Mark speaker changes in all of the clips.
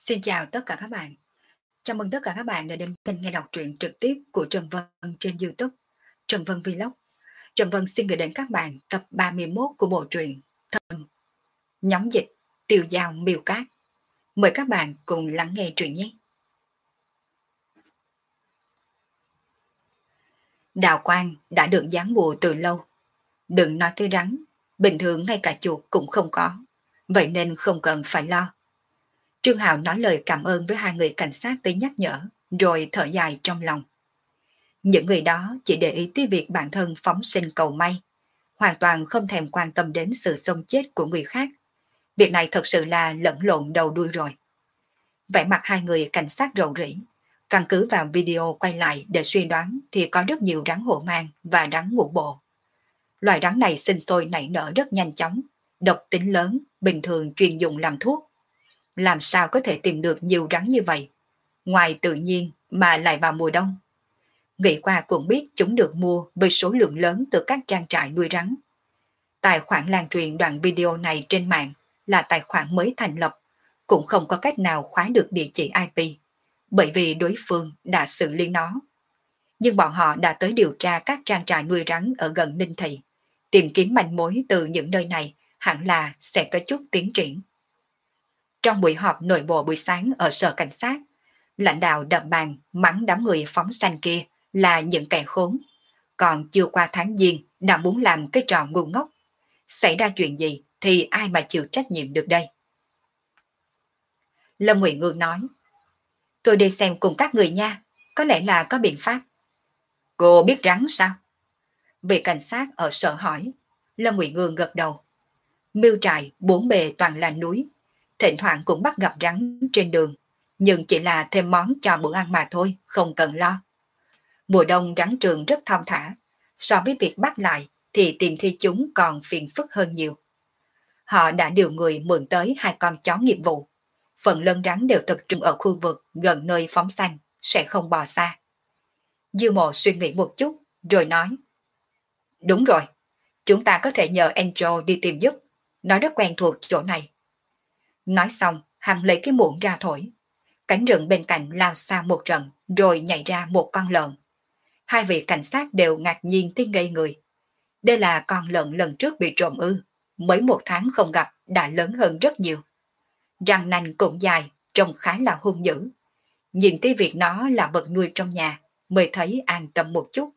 Speaker 1: Xin chào tất cả các bạn. Chào mừng tất cả các bạn đã đến kênh nghe đọc truyện trực tiếp của Trần Vân trên YouTube, Trần Vân Vlog. Trần Vân xin gửi đến các bạn tập 31 của bộ truyện Thần Nhóm Dịch Tiêu Dao Miêu Cát. Mời các bạn cùng lắng nghe truyện nhé. Đào quang đã được dán bùa từ lâu. Đừng nói tới rắn, bình thường ngay cả chuột cũng không có. Vậy nên không cần phải lo. Trương Hạo nói lời cảm ơn với hai người cảnh sát tới nhắc nhở, rồi thở dài trong lòng. Những người đó chỉ để ý tới việc bản thân phóng sinh cầu may, hoàn toàn không thèm quan tâm đến sự sống chết của người khác. Việc này thật sự là lẫn lộn đầu đuôi rồi. Vẻ mặt hai người cảnh sát rầu rĩ, căn cứ vào video quay lại để suy đoán thì có rất nhiều rắn hổ mang và rắn ngũ bộ. Loài rắn này sinh sôi nảy nở rất nhanh chóng, độc tính lớn, bình thường chuyên dùng làm thuốc. Làm sao có thể tìm được nhiều rắn như vậy? Ngoài tự nhiên mà lại vào mùa đông. Nghĩ qua cũng biết chúng được mua với số lượng lớn từ các trang trại nuôi rắn. Tài khoản lan truyền đoạn video này trên mạng là tài khoản mới thành lập, cũng không có cách nào khóa được địa chỉ IP, bởi vì đối phương đã xử lý nó. Nhưng bọn họ đã tới điều tra các trang trại nuôi rắn ở gần Ninh Thị, tìm kiếm manh mối từ những nơi này hẳn là sẽ có chút tiến triển. Trong buổi họp nội bộ buổi sáng ở sở cảnh sát, lãnh đạo đập bàn mắng đám người phóng sanh kia là những kẻ khốn. Còn chưa qua tháng Giêng đã muốn làm cái trò ngu ngốc. Xảy ra chuyện gì thì ai mà chịu trách nhiệm được đây? Lâm Ngụy Ngương nói, tôi đi xem cùng các người nha, có lẽ là có biện pháp. Cô biết rắn sao? Vị cảnh sát ở sở hỏi. Lâm Ngụy Ngương gật đầu. Miêu trại bốn bề toàn là núi, thỉnh thoảng cũng bắt gặp rắn trên đường, nhưng chỉ là thêm món cho bữa ăn mà thôi, không cần lo. Mùa đông rắn trường rất thong thả, so với việc bắt lại thì tìm thi chúng còn phiền phức hơn nhiều. Họ đã điều người mượn tới 2 con chó nghiệp vụ. Phần lớn rắn đều tập trung ở khu vực gần nơi phóng sanh, sẽ không bò xa. Dư Mộ suy nghĩ một chút, rồi nói, đúng rồi, chúng ta có thể nhờ Angel đi tìm giúp, nó rất quen thuộc chỗ này. Nói xong, hắn lấy cái muỗng ra thổi. Cánh rừng bên cạnh lao xa một trận, rồi nhảy ra một con lợn. Hai vị cảnh sát đều ngạc nhiên tới ngây người. Đây là con lợn lần trước bị trộm ư, mới 1 tháng không gặp đã lớn hơn rất nhiều. Răng nanh cũng dài, trông khá là hung dữ. Nhìn tới việc nó là vật nuôi trong nhà, mới thấy an tâm một chút.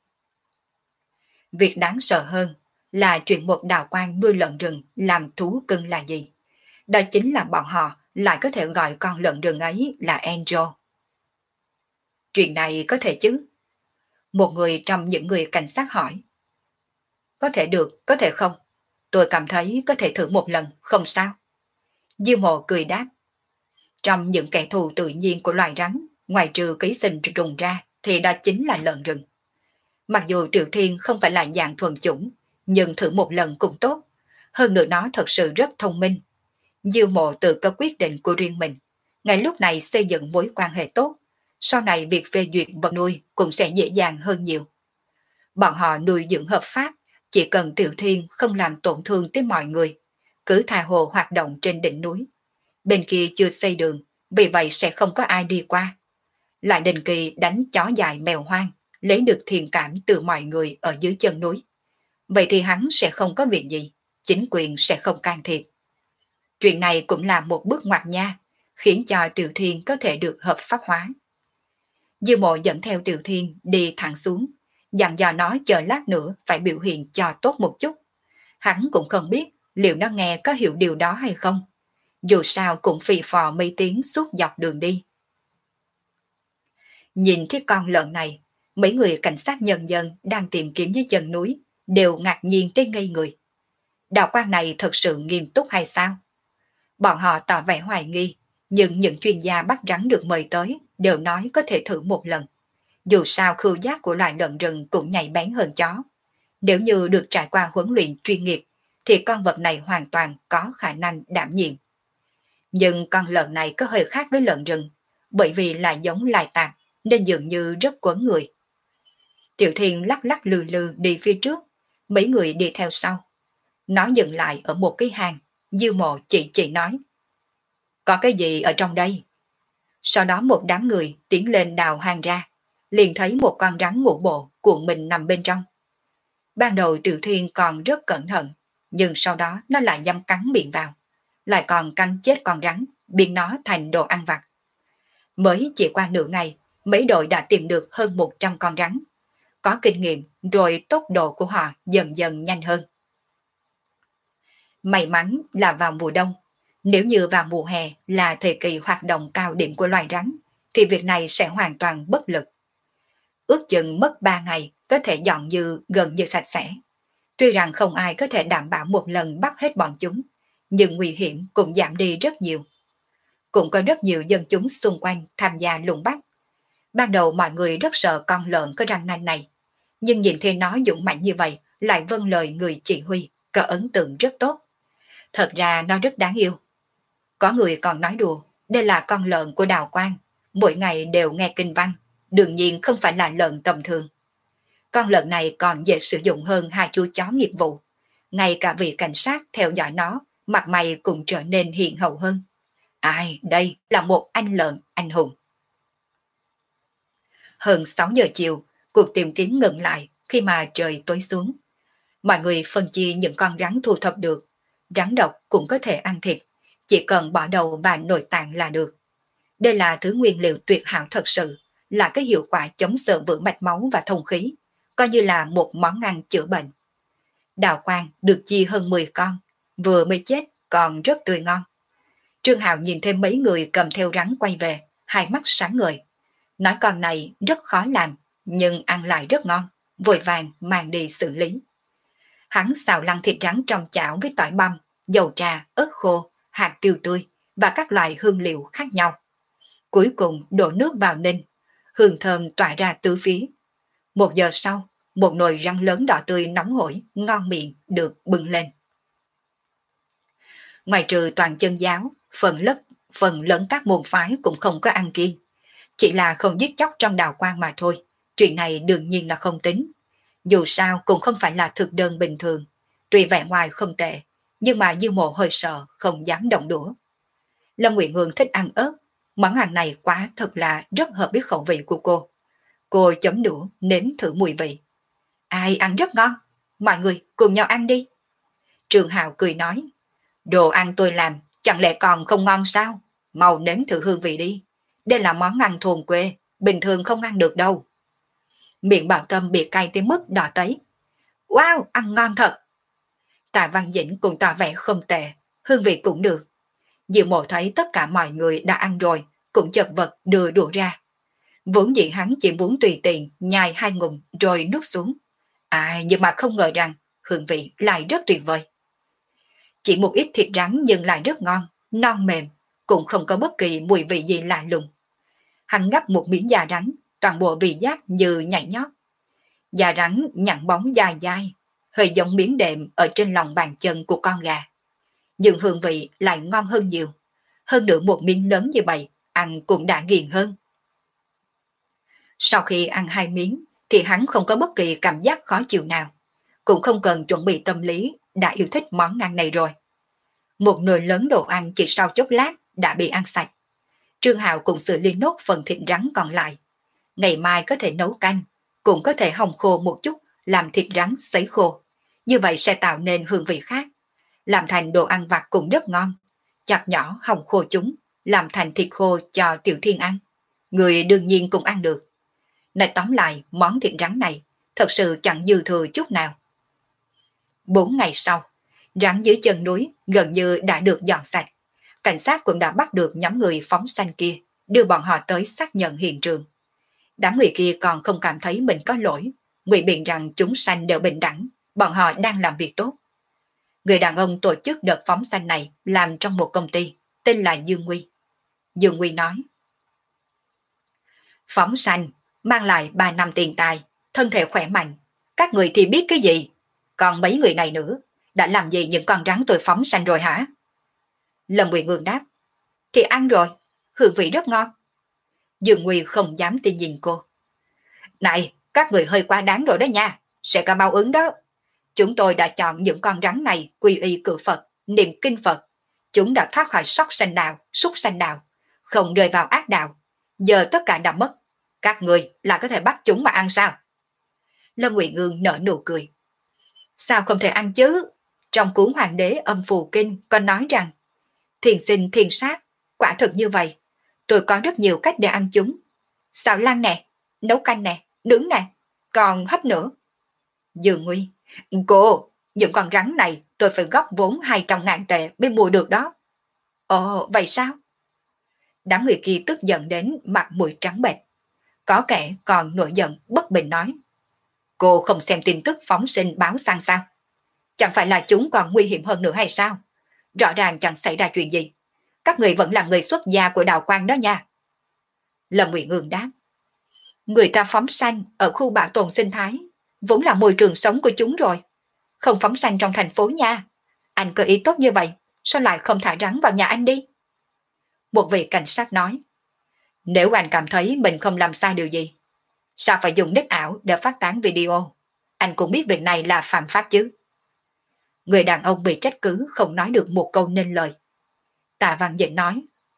Speaker 1: Việc đáng sợ hơn là chuyện một đào quan nuôi lợn rừng làm thú cưng là gì? Đó chính là bọn họ lại có thể gọi con lợn rừng ấy là Angel. Chuyện này có thể chứ? Một người trong những người cảnh sát hỏi. Có thể được, có thể không. Tôi cảm thấy có thể thử một lần, không sao. Diêu Mộ cười đáp. Trong những kẻ thù tự nhiên của loài rắn, ngoài trừ ký sinh trùng ra, thì đó chính là lợn rừng. Mặc dù Triệu Thiên không phải là dạng thuần chủng, nhưng thử một lần cũng tốt. Hơn nữa nó thật sự rất thông minh. Diêu Mộ tự có quyết định của riêng mình. Ngay lúc này xây dựng mối quan hệ tốt, sau này việc phê duyệt vật nuôi cũng sẽ dễ dàng hơn nhiều. Bọn họ nuôi dưỡng hợp pháp, chỉ cần Tiểu Thiên không làm tổn thương tới mọi người, cứ tha hồ hoạt động trên đỉnh núi. Bên kia chưa xây đường, vì vậy sẽ không có ai đi qua. Lại định kỳ đánh chó dài mèo hoang, lấy được thiện cảm từ mọi người ở dưới chân núi. Vậy thì hắn sẽ không có việc gì, chính quyền sẽ không can thiệp. Chuyện này cũng là một bước ngoặt nha, khiến cho Tiểu Thiên có thể được hợp pháp hóa. Dư Mộ dẫn theo Tiểu Thiên đi thẳng xuống, dặn dò nó chờ lát nữa phải biểu hiện cho tốt một chút. Hắn cũng không biết liệu nó nghe có hiểu điều đó hay không. Dù sao cũng phì phò mấy tiếng suốt dọc đường đi. Nhìn cái con lợn này, mấy người cảnh sát nhân dân đang tìm kiếm dưới chân núi đều ngạc nhiên tới ngây người. Đạo quan này thật sự nghiêm túc hay sao? Bọn họ tỏ vẻ hoài nghi, nhưng những chuyên gia bắt rắn được mời tới đều nói có thể thử một lần. Dù sao khứu giác của loài lợn rừng cũng nhạy bén hơn chó. Nếu như được trải qua huấn luyện chuyên nghiệp, thì con vật này hoàn toàn có khả năng đảm nhiệm. Nhưng con lợn này có hơi khác với lợn rừng, bởi vì là giống loài tạp, nên dường như rất quấn người. Tiểu Thiên lắc lắc lư lư đi phía trước, mấy người đi theo sau. Nó dừng lại ở một cái hang, Diêu Mộ chỉ nói. Có cái gì ở trong đây? Sau đó một đám người tiến lên đào hang ra, liền thấy một con rắn ngũ bộ cuộn mình nằm bên trong. Ban đầu Tiểu Thiên còn rất cẩn thận, nhưng sau đó nó lại nhắm cắn miệng vào, lại còn cắn chết con rắn, biến nó thành đồ ăn vặt. Mới chỉ qua nửa ngày, mấy đội đã tìm được hơn 100 con rắn. Có kinh nghiệm rồi tốc độ của họ dần dần nhanh hơn. May mắn là vào mùa đông, nếu như vào mùa hè là thời kỳ hoạt động cao điểm của loài rắn, thì việc này sẽ hoàn toàn bất lực. Ước chừng mất 3 ngày có thể dọn dư gần như sạch sẽ. Tuy rằng không ai có thể đảm bảo một lần bắt hết bọn chúng, nhưng nguy hiểm cũng giảm đi rất nhiều. Cũng có rất nhiều dân chúng xung quanh tham gia lùng bắt. Ban đầu mọi người rất sợ con lợn có răng nanh này, nhưng nhìn thấy nó dũng mãnh như vậy lại vâng lời người chỉ huy, có ấn tượng rất tốt. Thật ra nó rất đáng yêu. Có người còn nói đùa, đây là con lợn của Đào Quang, mỗi ngày đều nghe kinh văn, đương nhiên không phải là lợn tầm thường. Con lợn này còn dễ sử dụng hơn 2 chú chó nghiệp vụ. Ngay cả vị cảnh sát theo dõi nó, mặt mày cũng trở nên hiền hậu hơn. Ai, đây là một anh lợn anh hùng. Hơn 6 giờ chiều, cuộc tìm kiếm ngừng lại khi mà trời tối xuống. Mọi người phân chia những con rắn thu thập được. Rắn độc cũng có thể ăn thịt, chỉ cần bỏ đầu và nội tạng là được. Đây là thứ nguyên liệu tuyệt hảo thật sự, là cái hiệu quả chống sợ vữa mạch máu và thông khí, coi như là một món ăn chữa bệnh. Đào Quang được chia hơn 10 con, vừa mới chết còn rất tươi ngon. Trương Hạo nhìn thêm mấy người cầm theo rắn quay về, hai mắt sáng ngời. Nói con này rất khó làm, nhưng ăn lại rất ngon, vội vàng mang đi xử lý. Hắn xào lăn thịt rắn trong chảo với tỏi băm, dầu trà, ớt khô, hạt tiêu tươi và các loại hương liệu khác nhau. Cuối cùng đổ nước vào ninh, hương thơm tỏa ra tứ phía. 1 giờ sau, một nồi rắn lớn đỏ tươi nóng hổi, ngon miệng được bưng lên. Ngoài trừ toàn chân giáo, phần lớn các môn phái cũng không có ăn kiêng. Chỉ là không giết chóc trong Đào Quang mà thôi. Chuyện này đương nhiên là không tính. Dù sao cũng không phải là thực đơn bình thường. Tuy vẻ ngoài không tệ, nhưng mà Dư Mộ hơi sợ, không dám động đũa. Lâm Nguyện Hương thích ăn ớt. Món ăn này quá thật là rất hợp với khẩu vị của cô. Cô chấm đũa, nếm thử mùi vị. Ai ăn rất ngon. Mọi người cùng nhau ăn đi. Trường Hạo cười nói. Đồ ăn tôi làm, chẳng lẽ còn không ngon sao? Mau nếm thử hương vị đi. Đây là món ăn thôn quê, bình thường không ăn được đâu. Miệng Bảo Tâm bị cay tới mức đỏ tấy. Wow, ăn ngon thật. Tạ Văn Dĩnh cũng tỏ vẻ không tệ, hương vị cũng được. Diệu Mộ thấy tất cả mọi người đã ăn rồi, cũng chật vật đưa đũa ra. Vốn dĩ hắn chỉ muốn tùy tiện nhai 2 ngụm rồi nuốt xuống. Nhưng mà không ngờ rằng hương vị lại rất tuyệt vời. Chỉ một ít thịt rắn nhưng lại rất ngon, non mềm, cũng không có bất kỳ mùi vị gì lạ lùng. Hắn ngắp một miếng da rắn, toàn bộ vị giác như nhảy nhót. Da rắn nhẵn bóng dài dài, hơi giống miếng đệm ở trên lòng bàn chân của con gà. Nhưng hương vị lại ngon hơn nhiều. Hơn nữa một miếng lớn như vậy, ăn cũng đã ghiền hơn. Sau khi ăn 2 miếng, thì hắn không có bất kỳ cảm giác khó chịu nào. Cũng không cần chuẩn bị tâm lý, đã yêu thích món ăn này rồi. Một nồi lớn đồ ăn chỉ sau chốc lát đã bị ăn sạch. Trương Hạo cũng xử lý nốt phần thịt rắn còn lại. Ngày mai có thể nấu canh, cũng có thể hong khô một chút, làm thịt rắn sấy khô. Như vậy sẽ tạo nên hương vị khác. Làm thành đồ ăn vặt cũng rất ngon. Chặt nhỏ hong khô chúng, làm thành thịt khô cho Tiểu Thiên ăn. Người đương nhiên cũng ăn được. Nói tóm lại, món thịt rắn này thật sự chẳng dư thừa chút nào. 4 ngày sau, rắn dưới chân núi gần như đã được dọn sạch. Cảnh sát cũng đã bắt được nhóm người phóng sanh kia, đưa bọn họ tới xác nhận hiện trường. Đám người kia còn không cảm thấy mình có lỗi, ngụy biện rằng chúng sanh đều bình đẳng, bọn họ đang làm việc tốt. Người đàn ông tổ chức đợt phóng sanh này làm trong một công ty, tên là Dương Nguy. Dương Nguy nói, phóng sanh mang lại 3 năm tiền tài, thân thể khỏe mạnh. Các người thì biết cái gì? Còn mấy người này nữa, đã làm gì những con rắn tôi phóng sanh rồi hả? Lâm Nguyện Ngương đáp, thì ăn rồi, hương vị rất ngon. Dương Nguy không dám tin nhìn cô. Này, các người hơi quá đáng rồi đó nha, sẽ có báo ứng đó. Chúng tôi đã chọn những con rắn này quy y cự Phật, niệm kinh Phật. Chúng đã thoát khỏi súc sanh đạo, không rơi vào ác đạo. Giờ tất cả đã mất. Các người lại có thể bắt chúng mà ăn sao? Lâm Ngụy Ngương nở nụ cười. Sao không thể ăn chứ? Trong cuốn Hoàng đế âm phù kinh có nói rằng thiền sinh thiền sát, quả thực như vậy. Tôi có rất nhiều cách để ăn chúng. Xào lăn nè, nấu canh nè, nướng nè, còn hấp nữa. Dương Nguy, cô, những con rắn này tôi phải góp vốn 200.000 tệ mới mua được đó. Ồ, vậy sao? Đám người kia tức giận đến mặt mũi trắng bệch. Có kẻ còn nổi giận bất bình nói. Cô không xem tin tức phóng sinh báo sang sao? Chẳng phải là chúng còn nguy hiểm hơn nữa hay sao? Rõ ràng chẳng xảy ra chuyện gì. Các người vẫn là người xuất gia của Đạo Quang đó nha. Lâm Ngụy Ngương đáp. Người ta phóng sanh ở khu bảo tồn sinh thái, vốn là môi trường sống của chúng rồi. Không phóng sanh trong thành phố nha. Anh có ý tốt như vậy, sao lại không thả rắn vào nhà anh đi? Một vị cảnh sát nói. Nếu anh cảm thấy mình không làm sai điều gì, sao phải dùng nick ảo để phát tán video? Anh cũng biết việc này là phạm pháp chứ. Người đàn ông bị trách cứ không nói được một câu nên lời. Tạ Văn Dĩnh nói.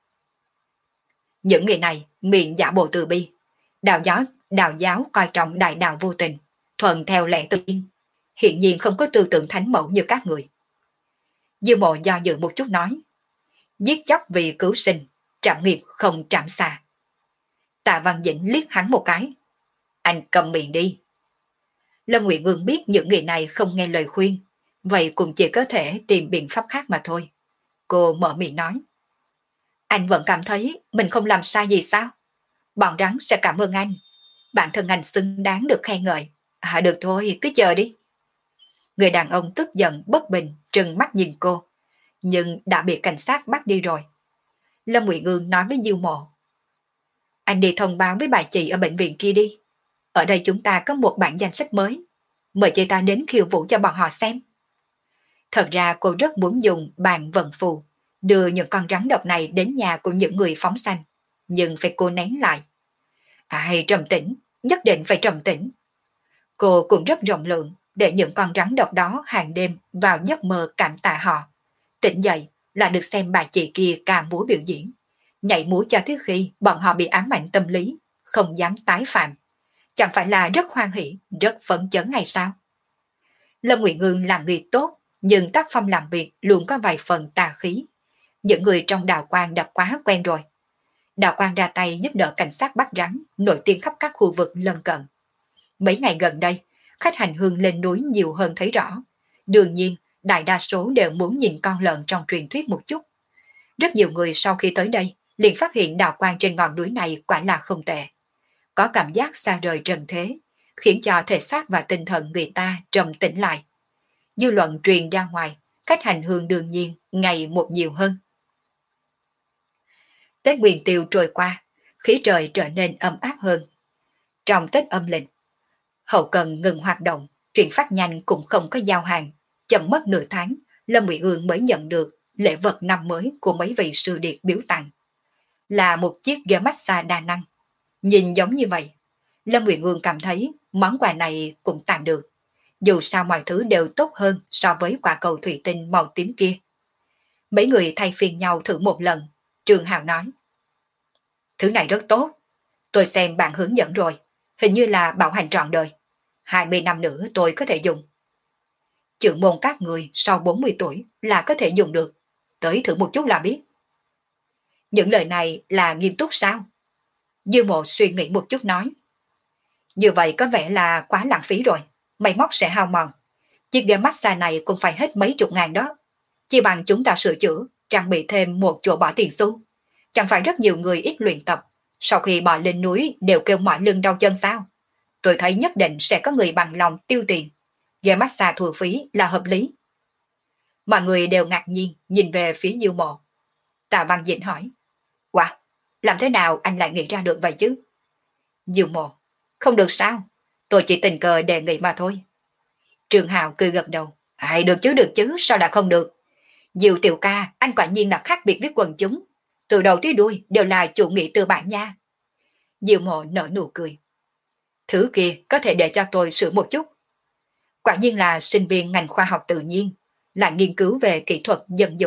Speaker 1: Những người này miệng giả bộ từ bi. Đạo giáo coi trọng đại đạo vô tình, thuận theo lẽ tự nhiên. Hiện nhiên không có tư tưởng thánh mẫu như các người. Dư Mộ do dự một chút nói. Giết chóc vì cứu sinh, trảm nghiệp không trảm xà. Tạ Văn Dĩnh liếc hắn một cái. Anh cầm miệng đi. Lâm Ngụy Ngương biết những người này không nghe lời khuyên, vậy cũng chỉ có thể tìm biện pháp khác mà thôi. Cô mở miệng nói. Anh vẫn cảm thấy mình không làm sai gì sao? Bọn rắn sẽ cảm ơn anh. Bản thân anh xứng đáng được khen ngợi. Được thôi, cứ chờ đi. Người đàn ông tức giận bất bình, trừng mắt nhìn cô, nhưng đã bị cảnh sát bắt đi rồi. Lâm Ngụy Ngương nói với Diêu Mộ. Anh đi thông báo với bà chị ở bệnh viện kia đi. Ở đây chúng ta có một bản danh sách mới. Mời chị ta đến khiêu vũ cho bọn họ xem. Thật ra cô rất muốn dùng bàn vận phù, đưa những con rắn độc này đến nhà của những người phóng sanh, nhưng phải cô nén lại. Hãy trầm tĩnh, nhất định phải trầm tĩnh. Cô cũng rất rộng lượng để những con rắn độc đó hàng đêm vào giấc mơ cảm tạ họ. Tỉnh dậy là được xem bà chị kia ca múa biểu diễn, nhảy múa cho tới khi bọn họ bị ám ảnh tâm lý, không dám tái phạm. Chẳng phải là rất hoan hỷ, rất phấn chấn hay sao? Lâm Ngụy Ngương là người tốt, nhưng tác phong làm việc luôn có vài phần tà khí. Những người trong Đạo Quang đã quá quen rồi. Đạo Quang ra tay giúp đỡ cảnh sát bắt rắn, nổi tiếng khắp các khu vực lân cận. Mấy ngày gần đây, khách hành hương lên núi nhiều hơn thấy rõ. Đương nhiên, đại đa số đều muốn nhìn con lợn trong truyền thuyết một chút. Rất nhiều người sau khi tới đây liền phát hiện Đạo Quang trên ngọn núi này quả là không tệ. Có cảm giác xa rời trần thế, khiến cho thể xác và tinh thần người ta trầm tĩnh lại. Dư luận truyền ra ngoài, khách hành hương đương nhiên ngày một nhiều hơn. Tết Nguyên Tiêu trôi qua, khí trời trở nên ấm áp hơn. Trong Tết âm lịch, hậu cần ngừng hoạt động, chuyển phát nhanh cũng không có giao hàng. Chậm mất nửa tháng, Lâm Ngụy Ngương mới nhận được lễ vật năm mới của mấy vị sư điệt biếu tặng. Là một chiếc ghế massage đa năng. Nhìn giống như vậy, Lâm Ngụy Ngương cảm thấy món quà này cũng tạm được. Dù sao mọi thứ đều tốt hơn so với quả cầu thủy tinh màu tím kia. Mấy người thay phiên nhau thử một lần, Trường Hào nói. Thứ này rất tốt, tôi xem bạn hướng dẫn rồi, hình như là bảo hành trọn đời. 20 năm nữa tôi có thể dùng. Trưởng môn các người sau 40 tuổi là có thể dùng được, tới thử một chút là biết. Những lời này là nghiêm túc sao? Dư Mộ suy nghĩ một chút nói. Như vậy có vẻ là quá lãng phí rồi, máy móc sẽ hao mòn. Chiếc ghế massage này cũng phải hết mấy chục ngàn đó. Chỉ bằng chúng ta sửa chữa, trang bị thêm một chỗ bỏ tiền xu. Chẳng phải rất nhiều người ít luyện tập, sau khi bò lên núi đều kêu mỏi lưng đau chân sao? Tôi thấy nhất định sẽ có người bằng lòng tiêu tiền. Ghế massage thu phí là hợp lý. Mọi người đều ngạc nhiên nhìn về phía Dư Mộ. Tạ Văn Dĩnh hỏi. Wow, làm thế nào anh lại nghĩ ra được vậy chứ? Dư Mộ. Không được sao? Tôi chỉ tình cờ đề nghị mà thôi. Trường Hào cười gật đầu. Được chứ, sao đã không được? Diệu Tiểu ca, anh quả nhiên là khác biệt với quần chúng. Từ đầu tới đuôi đều là chủ nghĩa tư bản nha. Diệu Mộ nở nụ cười. Thứ kia có thể để cho tôi sửa một chút. Quả nhiên là sinh viên ngành khoa học tự nhiên, là nghiên cứu về kỹ thuật dân dụng,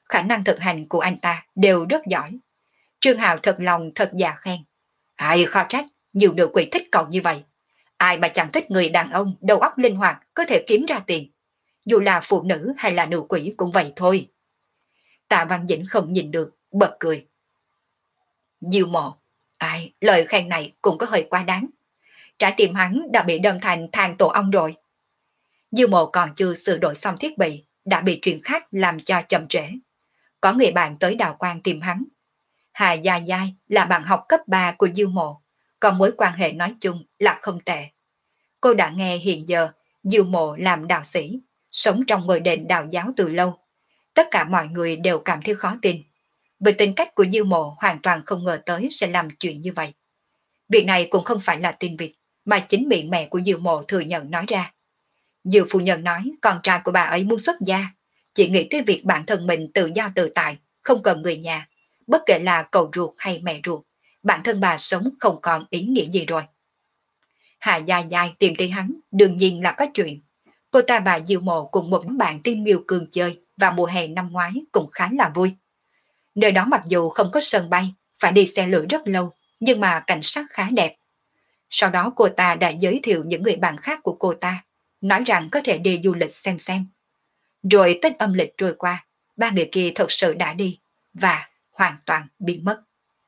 Speaker 1: khả năng thực hành của anh ta đều rất giỏi. Trương Hào thật lòng thật dạ khen. Ai khó trách, nhiều nữ quỷ thích cậu như vậy. Ai mà chẳng thích người đàn ông đầu óc linh hoạt có thể kiếm ra tiền. Dù là phụ nữ hay là nữ quỷ cũng vậy thôi. Tạ Văn Dĩnh không nhìn được, bật cười. Diêu Mộ, ai, lời khen này cũng có hơi quá đáng. Trái tim hắn đã bị đâm thành than tổ ong rồi. Diêu Mộ còn chưa sửa đổi xong thiết bị, đã bị chuyện khác làm cho chậm trễ. Có người bạn tới Đào Quang tìm hắn. Hà Gia Giai là bạn học cấp 3 của Diêu Mộ, còn mối quan hệ nói chung là không tệ. Cô đã nghe hiện giờ Diêu Mộ làm đạo sĩ, sống trong ngôi đền đạo giáo từ lâu. Tất cả mọi người đều cảm thấy khó tin. Vì tính cách của Diêu Mộ hoàn toàn không ngờ tới sẽ làm chuyện như vậy. Việc này cũng không phải là tin vịt, mà chính miệng mẹ của Diêu Mộ thừa nhận nói ra. Diêu phu nhân nói con trai của bà ấy muốn xuất gia, chỉ nghĩ tới việc bản thân mình tự do tự tại, không cần người nhà, bất kể là cậu ruột hay mẹ ruột, bản thân bà sống không còn ý nghĩa gì rồi. Hà Gia Giai tìm thấy hắn, đương nhiên là có chuyện. Cô ta và Diêu Mộ cùng một bạn Tiên Miêu Cường chơi vào mùa hè năm ngoái cũng khá là vui. Nơi đó mặc dù không có sân bay, phải đi xe lửa rất lâu, nhưng mà cảnh sát khá đẹp. Sau đó cô ta đã giới thiệu những người bạn khác của cô ta, nói rằng có thể đi du lịch xem. Rồi Tết âm lịch trôi qua, ba người kia thật sự đã đi, và hoàn toàn biến mất.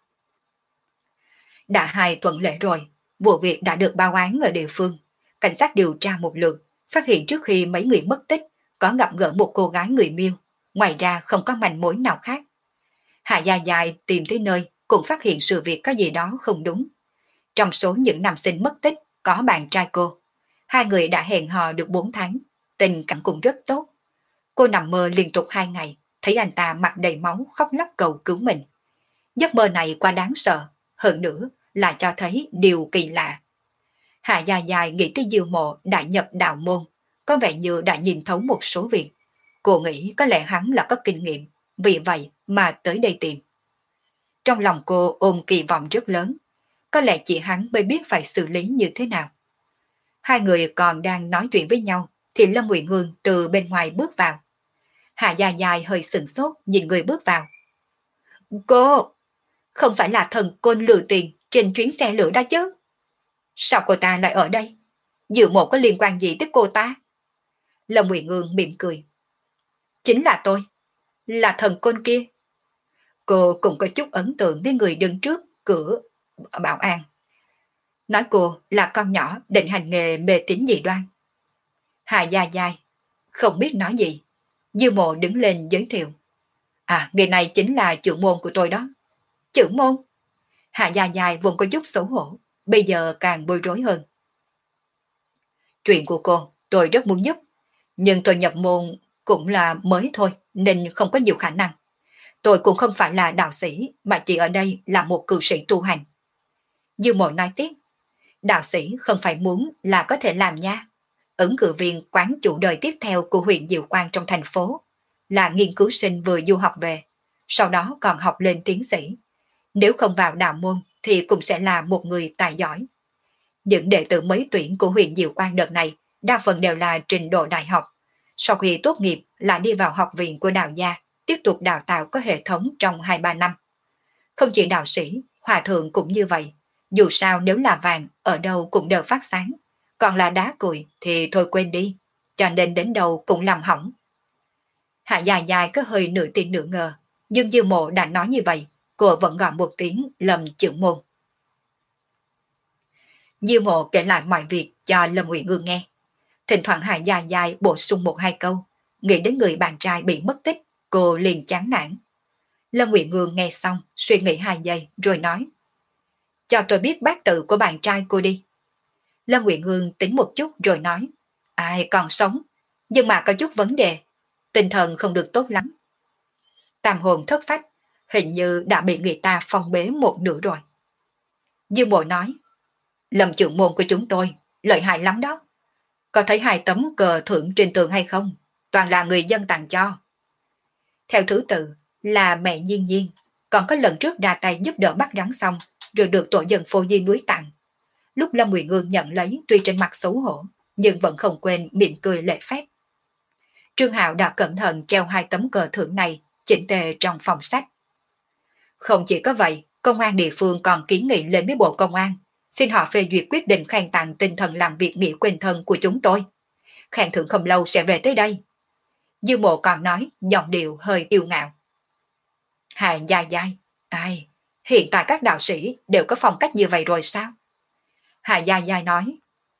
Speaker 1: Đã 2 tuần lễ rồi, vụ việc đã được báo án ở địa phương. Cảnh sát điều tra một lượt, phát hiện trước khi mấy người mất tích, có gặp gỡ một cô gái người Miêu, ngoài ra không có manh mối nào khác. Hạ Gia Dài tìm tới nơi, cũng phát hiện sự việc có gì đó không đúng. Trong số những nam sinh mất tích, có bạn trai cô. Hai người đã hẹn hò được 4 tháng, tình cảm cũng rất tốt. Cô nằm mơ liên tục 2 ngày, thấy anh ta mặt đầy máu khóc lóc cầu cứu mình. Giấc mơ này quá đáng sợ, hơn nữa là cho thấy điều kỳ lạ. Hạ Gia Dài nghĩ tới Diêu Mộ đã nhập đạo môn, có vẻ như đã nhìn thấu một số việc. Cô nghĩ có lẽ hắn là có kinh nghiệm, vì vậy mà tới đây tìm. Trong lòng cô ôm kỳ vọng rất lớn, có lẽ chỉ hắn mới biết phải xử lý như thế nào. Hai người còn đang nói chuyện với nhau, thì Lâm Nguyện Hương từ bên ngoài bước vào. Hạ Gia Dài hơi sửng sốt nhìn người bước vào. Cô, không phải là thần côn lừa tiền trên chuyến xe lửa đó chứ? Sao cô ta lại ở đây? Diệu Mộ có liên quan gì tới cô ta? Lâm Nguyện Hương mỉm cười. Chính là tôi, là thần côn kia. Cô cũng có chút ấn tượng với người đứng trước cửa bảo an. Nói cô là con nhỏ định hành nghề mê tín dị đoan. Hà Gia Giai không biết nói gì. Diêu Mộ đứng lên giới thiệu. À, người này chính là trưởng môn của tôi đó. Trưởng môn? Hà Gia Giai vốn có chút xấu hổ, bây giờ càng bối rối hơn. Chuyện của cô tôi rất muốn giúp, nhưng tôi nhập môn cũng là mới thôi nên không có nhiều khả năng. Tôi cũng không phải là đạo sĩ mà chỉ ở đây là một cư sĩ tu hành. Dương Mộ nói tiếp, đạo sĩ không phải muốn là có thể làm nha. Ứng cử viên quán chủ đời tiếp theo của huyện Diệu Quang trong thành phố là nghiên cứu sinh vừa du học về, sau đó còn học lên tiến sĩ. Nếu không vào đạo môn thì cũng sẽ là một người tài giỏi. Những đệ tử mới tuyển của huyện Diệu Quang đợt này đa phần đều là trình độ đại học. Sau khi tốt nghiệp là đi vào học viện của đạo gia, tiếp tục đào tạo có hệ thống trong 2-3 năm. Không chỉ đạo sĩ, hòa thượng cũng như vậy. Dù sao nếu là vàng, ở đâu cũng đều phát sáng. Còn là đá cuội thì thôi quên đi, cho nên đến đâu cũng làm hỏng. Hạ Dài Dài có hơi nửa tin nửa ngờ, nhưng Diêu Mộ đã nói như vậy, cô vẫn gọi một tiếng Lâm trưởng môn. Diêu Mộ kể lại mọi việc cho Lâm Nguyện Ngương nghe. Thỉnh thoảng Hạ Dài Dài bổ sung 1-2 câu, nghĩ đến người bạn trai bị mất tích, cô liền chán nản. Lâm Nguyện Ngương nghe xong, suy nghĩ 2 giây rồi nói. Cho tôi biết bát tự của bạn trai cô đi. Lâm Nguyện Ngương tính một chút rồi nói. Ai còn sống, nhưng mà có chút vấn đề, tinh thần không được tốt lắm. Tam hồn thất phách, hình như đã bị người ta phong bế một nửa rồi. Dương Bội nói. Lâm trưởng môn của chúng tôi, lợi hại lắm đó. Có thấy 2 tấm cờ thưởng trên tường hay không? Toàn là người dân tặng cho. Theo thứ tự là mẹ Nhiên Nhiên, còn có lần trước ra tay giúp đỡ bắt rắn xong, rồi được tổ dân phố Di núi tặng. Lúc Lâm Nguyện Ngương nhận lấy tuy trên mặt xấu hổ, nhưng vẫn không quên mỉm cười lễ phép. Trương Hạo đã cẩn thận treo 2 tấm cờ thưởng này chỉnh tề trong phòng sách. Không chỉ có vậy, công an địa phương còn kiến nghị lên với Bộ Công an, xin họ phê duyệt quyết định khen tặng tinh thần làm việc nghĩa quên thân của chúng tôi. Khen thưởng không lâu sẽ về tới đây. Dư Mộ còn nói, giọng điệu hơi kiêu ngạo. Hà Giai Giai, ai, hiện tại các đạo sĩ đều có phong cách như vậy rồi sao? Hà Giai Giai nói.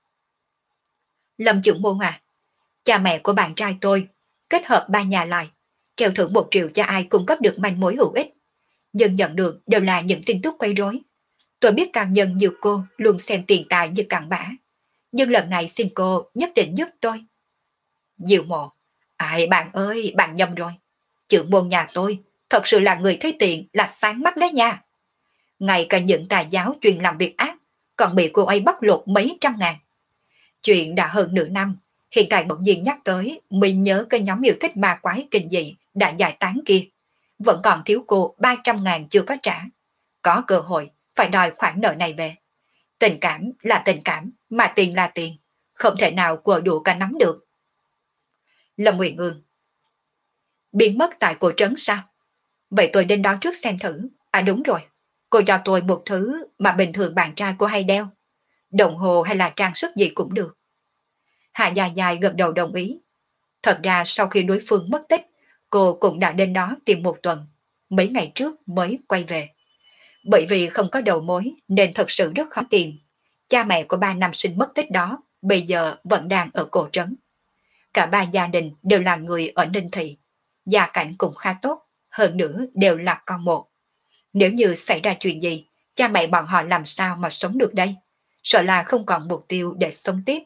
Speaker 1: Lâm trưởng môn à, cha mẹ của bạn trai tôi kết hợp ba nhà lại, treo thưởng 1 triệu cho ai cung cấp được manh mối hữu ích. Nhưng nhận được đều là những tin tức quấy rối. Tôi biết cao nhân như cô luôn xem tiền tài như cặn bã, nhưng lần này xin cô nhất định giúp tôi. Diệu Mộ, ai bạn ơi, bạn nhầm rồi. Trưởng môn nhà tôi thật sự là người thấy tiền là sáng mắt đấy nha. Ngay cả những tà giáo chuyên làm việc ác còn bị cô ấy bóc lột mấy trăm ngàn. Chuyện đã hơn nửa năm, hiện tại bỗng nhiên nhắc tới mình nhớ cái nhóm yêu thích ma quái kinh dị đã giải tán kia. Vẫn còn thiếu cô 300.000 chưa có trả. Có cơ hội phải đòi khoản nợ này về. Tình cảm là tình cảm, mà tiền là tiền, không thể nào quờ đũa cả nắm được. Lâm Nguyện Ương, biến mất tại cổ trấn sao? Vậy tôi đến đó trước xem thử. À đúng rồi, cô cho tôi một thứ mà bình thường bạn trai cô hay đeo. Đồng hồ hay là trang sức gì cũng được. Hạ Dài Dài gật đầu đồng ý. Thật ra sau khi đối phương mất tích, cô cũng đã đến đó tìm một tuần, mấy ngày trước mới quay về. Bởi vì không có đầu mối nên thật sự rất khó tìm. Cha mẹ của 3 nam sinh mất tích đó bây giờ vẫn đang ở cổ trấn. Cả 3 gia đình đều là người ở Ninh Thị. Gia cảnh cũng khá tốt, hơn nữa đều là con một. Nếu như xảy ra chuyện gì, cha mẹ bọn họ làm sao mà sống được đây? Sợ là không còn mục tiêu để sống tiếp.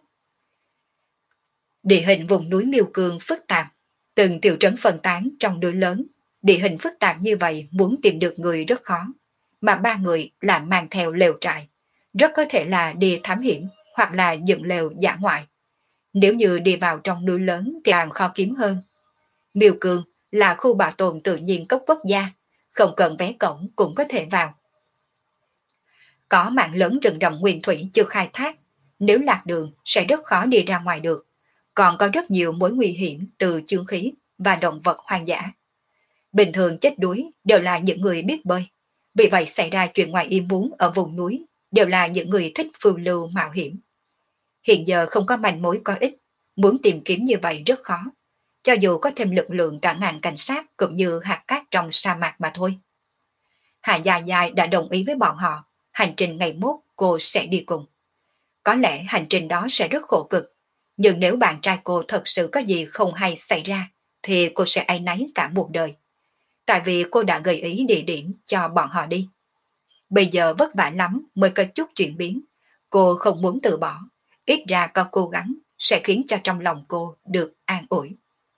Speaker 1: Địa hình vùng núi Miêu Cương phức tạp, từng tiểu trấn phân tán trong núi lớn. Địa hình phức tạp như vậy muốn tìm được người rất khó. Mà 3 người là mang theo lều trại. Rất có thể là đi thám hiểm hoặc là dựng lều dã ngoại. Nếu như đi vào trong núi lớn thì càng khó kiếm hơn. Miêu Cương là khu bảo tồn tự nhiên cấp quốc gia, không cần vé cổng cũng có thể vào. Có mảng lớn rừng rậm nguyên thủy chưa khai thác, nếu lạc đường sẽ rất khó đi ra ngoài được. Còn có rất nhiều mối nguy hiểm từ chướng khí và động vật hoang dã. Bình thường chết đuối đều là những người biết bơi, vì vậy xảy ra chuyện ngoài ý muốn ở vùng núi đều là những người thích phiêu lưu mạo hiểm. Hiện giờ không có manh mối có ích, muốn tìm kiếm như vậy rất khó, cho dù có thêm lực lượng cả ngàn cảnh sát cũng như hạt cát trong sa mạc mà thôi. Hà Dài Dài đã đồng ý với bọn họ, hành trình ngày mốt cô sẽ đi cùng. Có lẽ hành trình đó sẽ rất khổ cực, nhưng nếu bạn trai cô thật sự có gì không hay xảy ra, thì cô sẽ áy náy cả một đời. Tại vì cô đã gợi ý địa điểm cho bọn họ đi. Bây giờ vất vả lắm mới có chút chuyển biến, cô không muốn từ bỏ, ít ra có cố gắng sẽ khiến cho trong lòng cô được an ủi.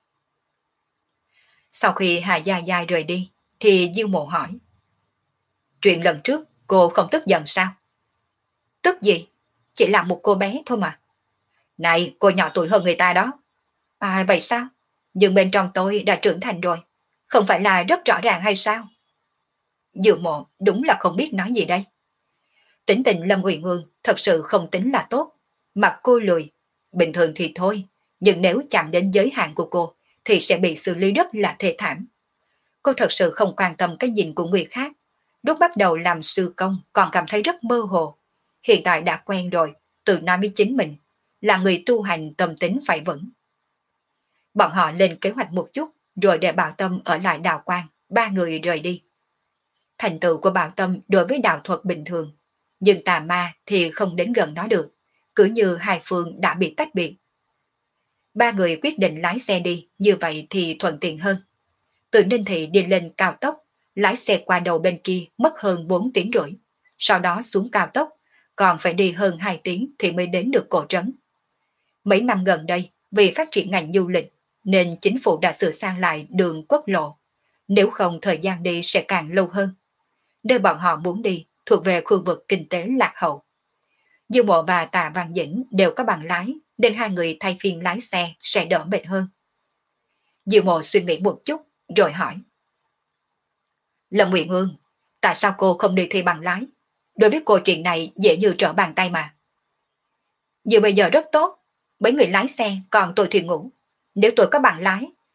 Speaker 1: Sau khi Hà Gia Gia rời đi, thì Diêu Mộ hỏi. Chuyện lần trước cô không tức giận sao? Tức gì? Chỉ là một cô bé thôi mà. Này, cô nhỏ tuổi hơn người ta đó. À vậy sao? Nhưng bên trong tôi đã trưởng thành rồi. Không phải là rất rõ ràng hay sao? Diêu Mộ đúng là không biết nói gì đây. Tính tình Lâm Uyển Ương thật sự không tính là tốt. Mặt cô lười. Bình thường thì thôi, nhưng nếu chạm đến giới hạn của cô thì sẽ bị xử lý rất là thê thảm. Cô thật sự không quan tâm cái nhìn của người khác. Lúc bắt đầu làm sư công còn cảm thấy rất mơ hồ. Hiện tại đã quen rồi, tự nói với chính mình là người tu hành tâm tính phải vững. Bọn họ lên kế hoạch một chút rồi để Bảo Tâm ở lại Đào Quang, 3 người rời đi. Thành tựu của Bảo Tâm đối với đạo thuật bình thường, nhưng tà ma thì không đến gần nó được, cứ như hai phương đã bị tách biệt. 3 người quyết định lái xe đi, như vậy thì thuận tiện hơn. Từ Ninh Thị đi lên cao tốc, lái xe qua đầu bên kia mất hơn 4 tiếng rưỡi. Sau đó xuống cao tốc, còn phải đi hơn 2 tiếng thì mới đến được cổ trấn. Mấy năm gần đây, vì phát triển ngành du lịch, nên chính phủ đã sửa sang lại đường quốc lộ. Nếu không thời gian đi sẽ càng lâu hơn. Nơi bọn họ muốn đi thuộc về khu vực kinh tế lạc hậu. Dư Mộ và Tạ Văn Dĩnh đều có bằng lái, nên 2 người thay phiên lái xe sẽ đỡ mệt hơn. Dư Mộ suy nghĩ một chút, rồi hỏi. Lâm Nguyện Ương, tại sao cô không đi thi bằng lái? Đối với cô chuyện này dễ như trở bàn tay mà. Giờ bây giờ rất tốt, mấy người lái xe còn tôi thì ngủ. Nếu tôi có bằng lái,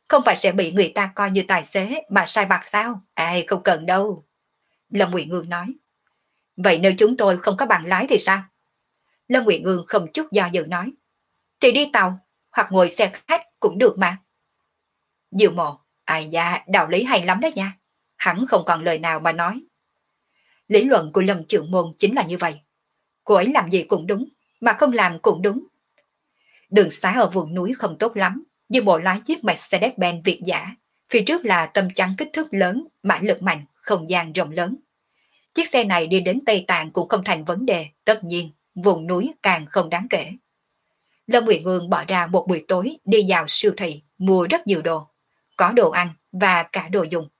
Speaker 1: Không phải sẽ bị người ta coi như tài xế mà sai vặt sao? Ai không cần đâu. Lâm Nguyện Ngương nói. Vậy nếu chúng tôi không có bằng lái thì sao? Lâm Nguyện Ngương không chút do dự nói. Thì đi tàu, hoặc ngồi xe khách cũng được mà. Diệu Mộ, ai da, đạo lý hay lắm đó nha. Hắn không còn lời nào mà nói. Lý luận của Lâm Trưởng Môn chính là như vậy. Cô ấy làm gì cũng đúng, mà không làm cũng đúng. Đường xá ở vùng núi không tốt lắm, Diệu Mộ lái chiếc Mercedes-Benz Việt giả. Phía trước là tâm chắn kích thước lớn, mã lực mạnh, không gian rộng lớn. Chiếc xe này đi đến Tây Tạng cũng không thành vấn đề, tất nhiên, vùng núi càng không đáng kể. Lâm Nguyện Ngương bỏ ra một buổi tối đi vào siêu thị, mua rất nhiều đồ. Có đồ ăn và cả đồ dùng.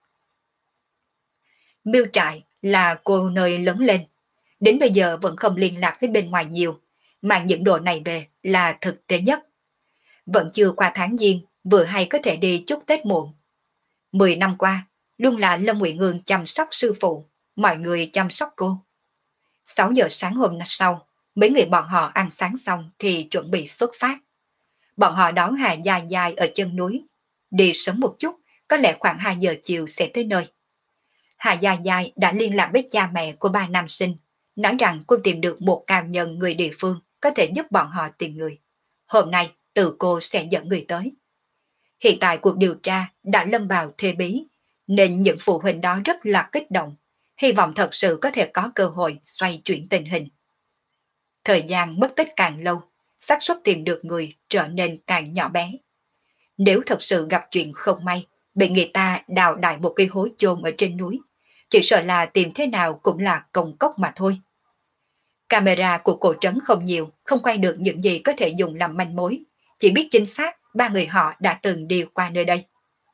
Speaker 1: Miêu Trại là cô nơi lớn lên. Đến bây giờ vẫn không liên lạc với bên ngoài nhiều, mà những đồ này về là thực tế nhất. Vẫn chưa qua tháng Giêng, vừa hay có thể đi chúc Tết muộn. 10 năm qua, luôn là Lâm Nguyện Ngương chăm sóc sư phụ, mọi người chăm sóc cô. 6 giờ sáng hôm sau, mấy người bọn họ ăn sáng xong thì chuẩn bị xuất phát. Bọn họ đón Hà Dài Dài ở chân núi. Đi sớm một chút, có lẽ khoảng 2 giờ chiều sẽ tới nơi. Hà Dài Dài đã liên lạc với cha mẹ của ba nam sinh, nói rằng cô tìm được một cao nhân người địa phương có thể giúp bọn họ tìm người. Hôm nay, tự cô sẽ dẫn người tới. Hiện tại cuộc điều tra đã lâm vào thê bí, nên những phụ huynh đó rất là kích động, hy vọng thật sự có thể có cơ hội xoay chuyển tình hình. Thời gian mất tích càng lâu, xác suất tìm được người trở nên càng nhỏ bé. Nếu thật sự gặp chuyện không may, bị người ta đào đại một cái hố chôn ở trên núi, chỉ sợ là tìm thế nào cũng là công cốc mà thôi. Camera của cổ trấn không nhiều, không quay được những gì có thể dùng làm manh mối, chỉ biết chính xác ba người họ đã từng đi qua nơi đây.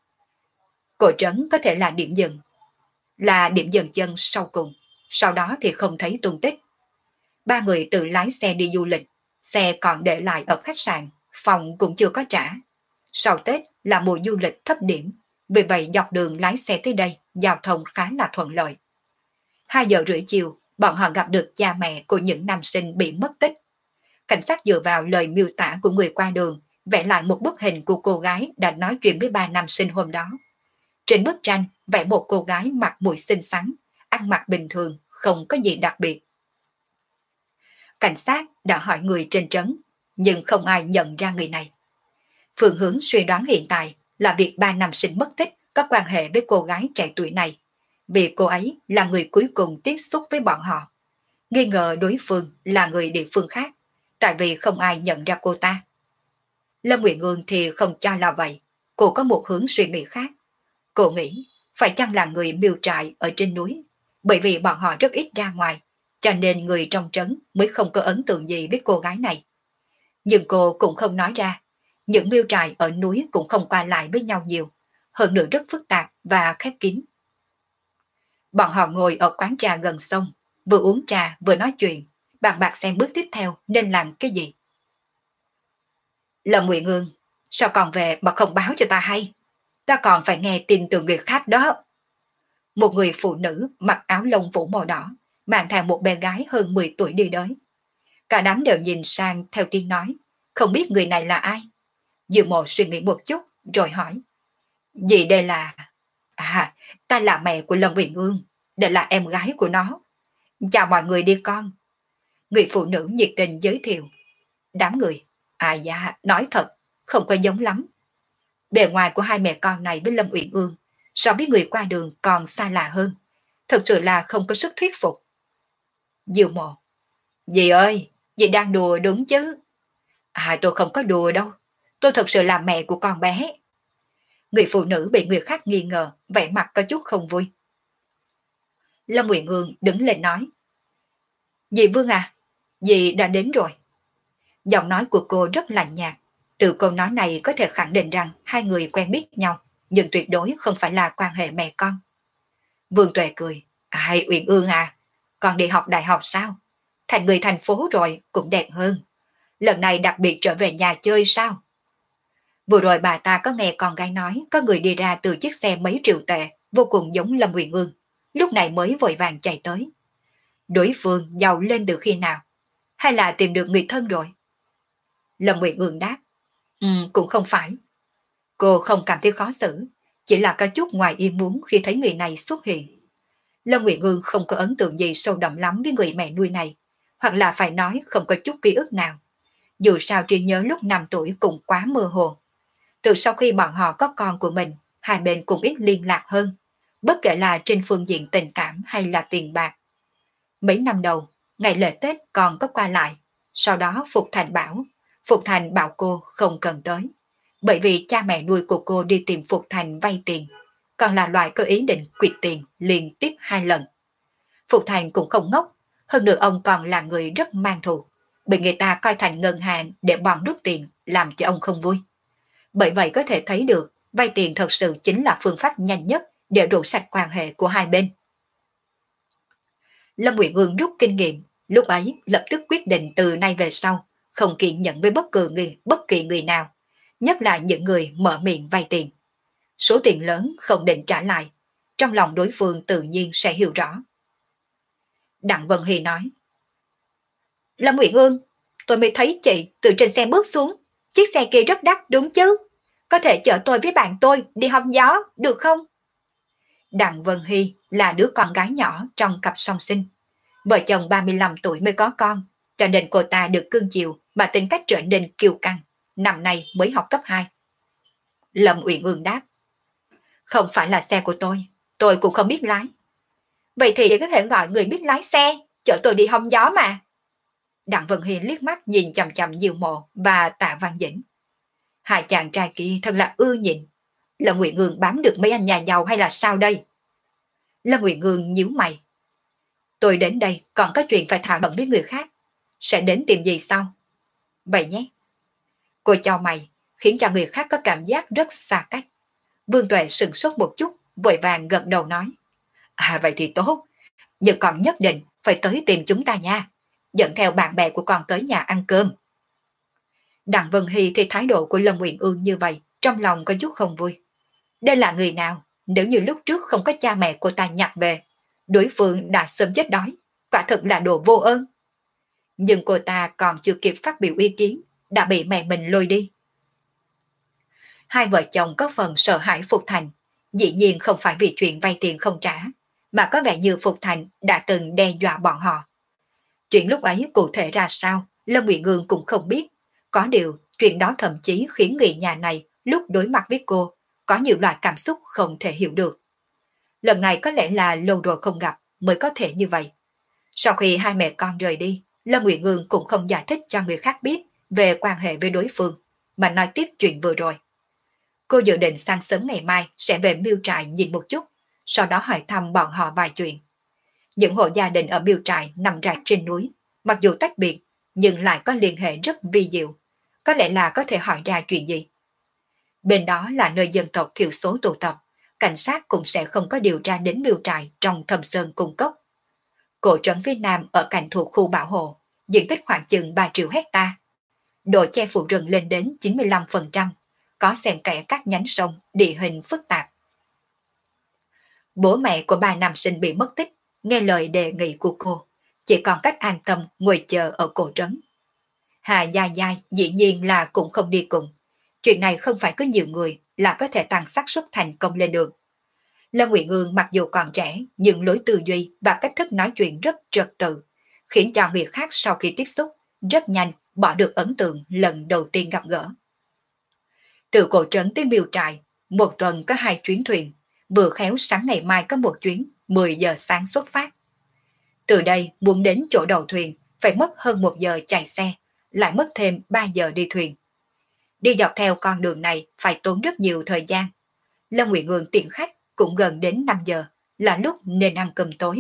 Speaker 1: Cổ trấn có thể là điểm dừng, chân sau cùng, sau đó thì không thấy tung tích. Ba người tự lái xe đi du lịch, xe còn để lại ở khách sạn, phòng cũng chưa có trả. Sau Tết là mùa du lịch thấp điểm, vì vậy dọc đường lái xe tới đây, giao thông khá là thuận lợi. 2 giờ rưỡi chiều, bọn họ gặp được cha mẹ của những nam sinh bị mất tích. Cảnh sát dựa vào lời miêu tả của người qua đường, vẽ lại một bức hình của cô gái đã nói chuyện với ba nam sinh hôm đó. Trên bức tranh vẽ một cô gái mặt mũi xinh xắn, ăn mặc bình thường, không có gì đặc biệt. Cảnh sát đã hỏi người trên trấn, nhưng không ai nhận ra người này. Phương hướng suy đoán hiện tại là việc ba nam sinh mất tích có quan hệ với cô gái trẻ tuổi này, vì cô ấy là người cuối cùng tiếp xúc với bọn họ. Nghi ngờ đối phương là người địa phương khác, tại vì không ai nhận ra cô ta. Lâm Nguyện Ngương thì không cho là vậy, cô có một hướng suy nghĩ khác. Cô nghĩ phải chăng là người miêu trại ở trên núi, bởi vì bọn họ rất ít ra ngoài, cho nên người trong trấn mới không có ấn tượng gì với cô gái này. Nhưng cô cũng không nói ra, những miêu trại ở núi cũng không qua lại với nhau nhiều, hơn nữa rất phức tạp và khép kín. Bọn họ ngồi ở quán trà gần sông, vừa uống trà vừa nói chuyện, bàn bạc xem bước tiếp theo nên làm cái gì. Lâm Nguyện Ngương, sao còn về mà không báo cho ta hay? Ta còn phải nghe tin từ người khác đó. Một người phụ nữ mặc áo lông vũ màu đỏ, mang theo một bé gái hơn 10 tuổi đi tới. Cả đám đều nhìn sang theo tiếng nói, không biết người này là ai. Diệu Mộ suy nghĩ một chút rồi hỏi. Dì đây là... À, ta là mẹ của Lâm Uyển Ương, đây là em gái của nó. Chào mọi người đi con. Người phụ nữ nhiệt tình giới thiệu. Đám người, à dạ, nói thật, không có giống lắm. Bề ngoài của hai mẹ con này với Lâm Uyển Ương so với người qua đường còn xa lạ hơn. Thật sự là không có sức thuyết phục. Diệu Mộ, dì ơi, dì đang đùa đúng chứ? À tôi không có đùa đâu, tôi thật sự là mẹ của con bé. Người phụ nữ bị người khác nghi ngờ, vẻ mặt có chút không vui. Lâm Uyển Ương đứng lên nói. Dì Vương à, dì đã đến rồi. Giọng nói của cô rất lạnh nhạt. Từ câu nói này có thể khẳng định rằng hai người quen biết nhau, nhưng tuyệt đối không phải là quan hệ mẹ con. Vương Tuệ cười. Ai Uyển Ương à, con đi học đại học sao? Thành người thành phố rồi cũng đẹp hơn. Lần này đặc biệt trở về nhà chơi sao? Vừa rồi bà ta có nghe con gái nói có người đi ra từ chiếc xe mấy triệu tệ, vô cùng giống Lâm Uyển Ương, lúc này mới vội vàng chạy tới. Đối phương giàu lên từ khi nào? Hay là tìm được người thân rồi? Lâm Uyển Ương đáp. Cũng không phải. Cô không cảm thấy khó xử, chỉ là có chút ngoài ý muốn khi thấy người này xuất hiện. Lâm Nguyệt Ương không có ấn tượng gì sâu đậm lắm với người mẹ nuôi này, hoặc là phải nói không có chút ký ức nào. Dù sao trí nhớ lúc 5 tuổi cũng quá mơ hồ. Từ sau khi bọn họ có con của mình, hai bên cũng ít liên lạc hơn, bất kể là trên phương diện tình cảm hay là tiền bạc. Mấy năm đầu, ngày lễ Tết còn có qua lại, sau đó Phục Thành bảo cô không cần tới. Bởi vì cha mẹ nuôi của cô đi tìm Phục Thành vay tiền, còn là loại có ý định quyệt tiền liên tiếp 2 lần. Phục Thành cũng không ngốc, hơn nữa ông còn là người rất mang thù, bị người ta coi thành ngân hàng để bọn rút tiền làm cho ông không vui. Bởi vậy có thể thấy được vay tiền thật sự chính là phương pháp nhanh nhất để rũ sạch quan hệ của hai bên. Lâm Nguyệt Ương rút kinh nghiệm, lúc ấy lập tức quyết định từ nay về sau không kiên nhẫn với bất kỳ người nào, nhất là những người mở miệng vay tiền. Số tiền lớn không định trả lại, trong lòng đối phương tự nhiên sẽ hiểu rõ. Đặng Vân Hy nói, Lâm Nguyệt Ương, tôi mới thấy chị từ trên xe bước xuống, chiếc xe kia rất đắt đúng chứ, có thể chở tôi với bạn tôi đi hóng gió được không? Đặng Vân Hy là đứa con gái nhỏ trong cặp song sinh. Vợ chồng 35 tuổi mới có con, cho nên cô ta được cưng chiều mà tính cách trở nên kiêu căng, năm nay mới học cấp 2. Lâm Uyển Ương đáp, không phải là xe của tôi cũng không biết lái. Vậy thì có thể gọi người biết lái xe, chở tôi đi hóng gió mà. Đặng Vân Hiền liếc mắt nhìn chằm chằm Diêu Mộ và Tạ Văn Dĩnh. Hai chàng trai kia thật là ưa nhìn. Lâm Uyển Ương bám được mấy anh nhà giàu hay là sao đây? Lâm Uyển Ương nhíu mày. Tôi đến đây còn có chuyện phải thảo luận với người khác. Sẽ đến tìm gì sao? Vậy nhé. Cô chào mày, khiến cho người khác có cảm giác rất xa cách. Vương Tuệ sừng sốt một chút, vội vàng gật đầu nói. À vậy thì tốt, nhưng còn nhất định phải tới tìm chúng ta nha. Dẫn theo bạn bè của con tới nhà ăn cơm. Đặng Vân Hy thì thái độ của Lâm Uyển Ương như vậy, trong lòng có chút không vui. Đây là người nào, nếu như lúc trước không có cha mẹ cô ta nhặt về, đối phương đã sớm chết đói, quả thực là đồ vô ơn. Nhưng cô ta còn chưa kịp phát biểu ý kiến, đã bị mẹ mình lôi đi. Hai vợ chồng có phần sợ hãi Phục Thành, dĩ nhiên không phải vì chuyện vay tiền không trả, mà có vẻ như Phục Thành đã từng đe dọa bọn họ. Chuyện lúc ấy cụ thể ra sao, Lâm Uyển Ương cũng không biết. Có điều, chuyện đó thậm chí khiến người nhà này lúc đối mặt với cô, có nhiều loại cảm xúc không thể hiểu được. Lần này có lẽ là lâu rồi không gặp mới có thể như vậy. Sau khi hai mẹ con rời đi, Lâm Uyển Ương cũng không giải thích cho người khác biết về quan hệ với đối phương, mà nói tiếp chuyện vừa rồi. Cô dự định sáng sớm ngày mai sẽ về Miêu Trại nhìn một chút, sau đó hỏi thăm bọn họ vài chuyện. Những hộ gia đình ở Miêu Trại nằm rải trên núi, mặc dù tách biệt, nhưng lại có liên hệ rất vi diệu, có lẽ là có thể hỏi ra chuyện gì. Bên đó là nơi dân tộc thiểu số tụ tập, cảnh sát cũng sẽ không có điều tra đến Miêu Trại trong Thâm Sơn Cung Cốc. Cổ trấn phía Nam ở cạnh thuộc khu bảo hộ, diện tích khoảng chừng 3 triệu hecta. Độ che phủ rừng lên đến 95%, có xen kẽ các nhánh sông, địa hình phức tạp. Bố mẹ của ba nam sinh bị mất tích, nghe lời đề nghị của cô, chỉ còn cách an tâm ngồi chờ ở cổ trấn. Hà Gia Giai dĩ nhiên là cũng không đi cùng. Chuyện này không phải có nhiều người là có thể tăng xác suất thành công lên được. Lâm Uyển Ương mặc dù còn trẻ, nhưng lối tư duy và cách thức nói chuyện rất trật tự, khiến cho người khác sau khi tiếp xúc rất nhanh bỏ được ấn tượng lần đầu tiên gặp gỡ. Từ cổ trấn tới Miêu Trại, một tuần có 2 chuyến thuyền, vừa khéo sáng ngày mai có một chuyến 10 giờ sáng xuất phát. Từ đây muốn đến chỗ đầu thuyền phải mất hơn 1 giờ chạy xe, lại mất thêm 3 giờ đi thuyền. Đi dọc theo con đường này phải tốn rất nhiều thời gian. Lâm Uyển Ương tiện khách cũng gần đến 5 giờ, là lúc nên ăn cơm tối.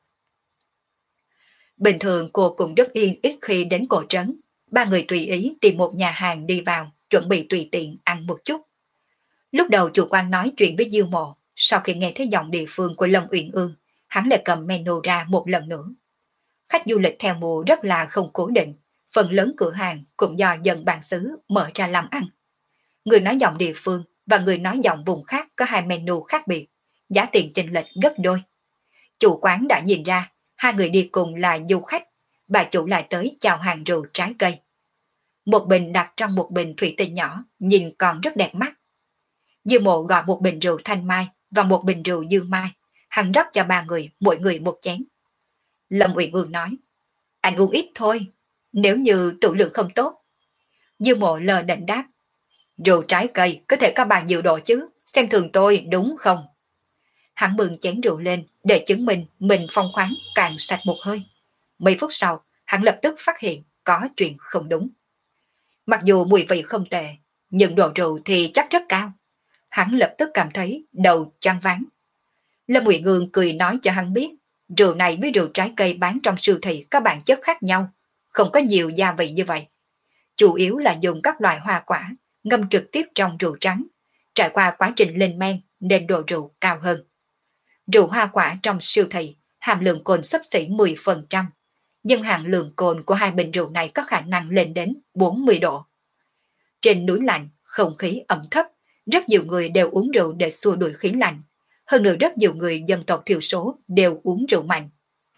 Speaker 1: Bình thường cô cũng rất yên ít khi đến cổ trấn, ba người tùy ý tìm một nhà hàng đi vào, chuẩn bị tùy tiện ăn một chút. Lúc đầu chủ quan nói chuyện với Diêu Mộ, sau khi nghe thấy giọng địa phương của Lâm Uyển Ương, hắn lại cầm menu ra một lần nữa. Khách du lịch theo mùa rất là không cố định, phần lớn cửa hàng cũng do dân bản xứ mở ra làm ăn. Người nói giọng địa phương và người nói giọng vùng khác có 2 menu khác biệt, giá tiền chênh lệch gấp đôi. Chủ quán đã nhìn ra, hai người đi cùng là du khách, bà chủ lại tới chào hàng rượu trái cây. Một bình đặt trong một bình thủy tinh nhỏ, nhìn còn rất đẹp mắt. Dư Mộ gọi một bình rượu thanh mai và một bình rượu dương mai, hắn rót cho ba người mỗi người một chén. Lâm Uyển Ương nói, anh uống ít thôi, nếu như tửu lượng không tốt. Dư Mộ lờ đễnh đáp, rượu trái cây có thể có bao nhiêu độ chứ, xem thường tôi đúng không? Hắn bưng chén rượu lên để chứng minh mình phong khoáng càng sạch một hơi. Mấy phút sau, hắn lập tức phát hiện có chuyện không đúng. Mặc dù mùi vị không tệ, nhưng độ rượu thì chắc rất cao. Hắn lập tức cảm thấy đầu choáng váng. Lâm Uyển Ương cười nói cho hắn biết, rượu này với rượu trái cây bán trong siêu thị có bản chất khác nhau, không có nhiều gia vị như vậy. Chủ yếu là dùng các loại hoa quả, ngâm trực tiếp trong rượu trắng, trải qua quá trình lên men nên độ rượu cao hơn. Rượu hoa quả trong siêu thị, hàm lượng cồn xấp xỉ 10%, nhưng hàm lượng cồn của hai bình rượu này có khả năng lên đến 40 độ. Trên núi lạnh, không khí ẩm thấp, rất nhiều người đều uống rượu để xua đuổi khí lạnh. Hơn nữa rất nhiều người dân tộc thiểu số đều uống rượu mạnh.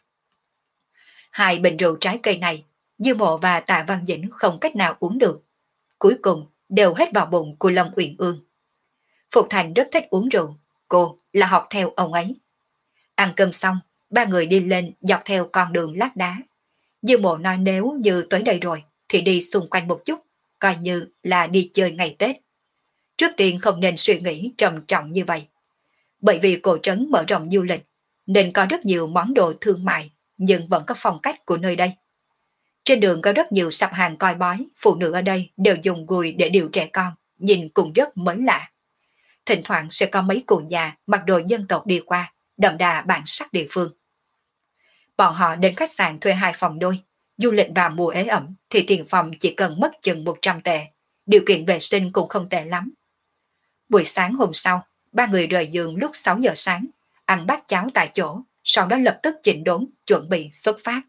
Speaker 1: Hai bình rượu trái cây này, Dư Mộ và Tạ Văn Dĩnh không cách nào uống được. Cuối cùng đều hết vào bụng của Lâm Uyển Ương. Phục Thành rất thích uống rượu, cô là học theo ông ấy. Ăn cơm xong, ba người đi lên dọc theo con đường lát đá. Dư Mộ nói nếu như tới đây rồi thì đi xung quanh một chút, coi như là đi chơi ngày Tết. Trước tiên không nên suy nghĩ trầm trọng như vậy. Bởi vì cổ trấn mở rộng du lịch, nên có rất nhiều món đồ thương mại, nhưng vẫn có phong cách của nơi đây. Trên đường có rất nhiều sạp hàng coi bói, phụ nữ ở đây đều dùng gùi để điều trẻ con, nhìn cũng rất mới lạ. Thỉnh thoảng sẽ có mấy cụ già mặc đồ dân tộc đi qua, đậm đà bản sắc địa phương. Bọn họ đến khách sạn thuê 2 phòng đôi, du lịch vào mùa ế ẩm thì tiền phòng chỉ cần mất chừng 100 tệ, điều kiện vệ sinh cũng không tệ lắm. Buổi sáng hôm sau, ba người rời giường lúc 6 giờ sáng, ăn bát cháo tại chỗ, sau đó lập tức chỉnh đốn, chuẩn bị xuất phát.